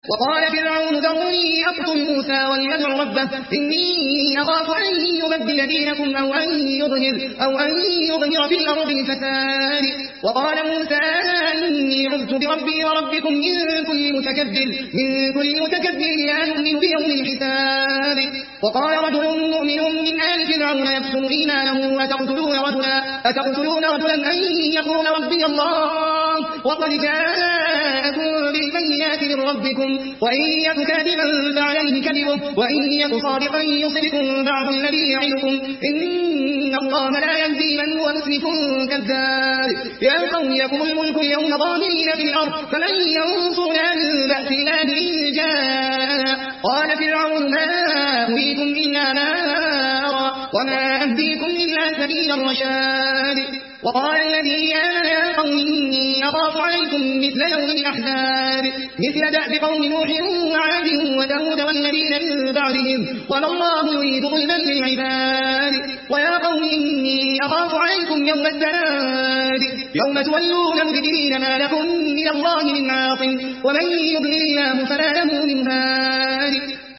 وقال فرعون ذروني أقتل موسى وليدع ربه إني أخاف أن يبدل دينكم أو أن يظهر في الأرض الفساد. وقال موسى إني عذت بربي وربكم من كل متكبر لا يؤمن بيوم الحساب. وقال رجل مؤمن من آل فرعون يكتم إيمانه أتقتلون رجلا أن يقول ربي الله وقد جاءكم بالبينات من ربكم وإن يك كاذبا فعليه كذبه وإن يك صادقا يصبكم بعض الذي يعدكم إن الله لا يهدي من هو مسرف كذاب. يا قوم لكم الملك اليوم ظاهرين في الأرض فمن ينصرنا من بأس الله إن جاءنا. قال فرعون ما أريكم إلا ما أرى وما أهديكم إلا سبيل الرشاد. وقال الذي يا قوم إني أخاف عليكم مثل يوم الأحزاب مثل دأب قوم نوح وعاد وثمود والذين من بعدهم وما الله يريد ظلما للعباد. ويا قوم إني أخاف عليكم يوم التناد يوم تولون مدبرين ما لكم من الله من عاصم ومن يضلل الله فلا له من هاد.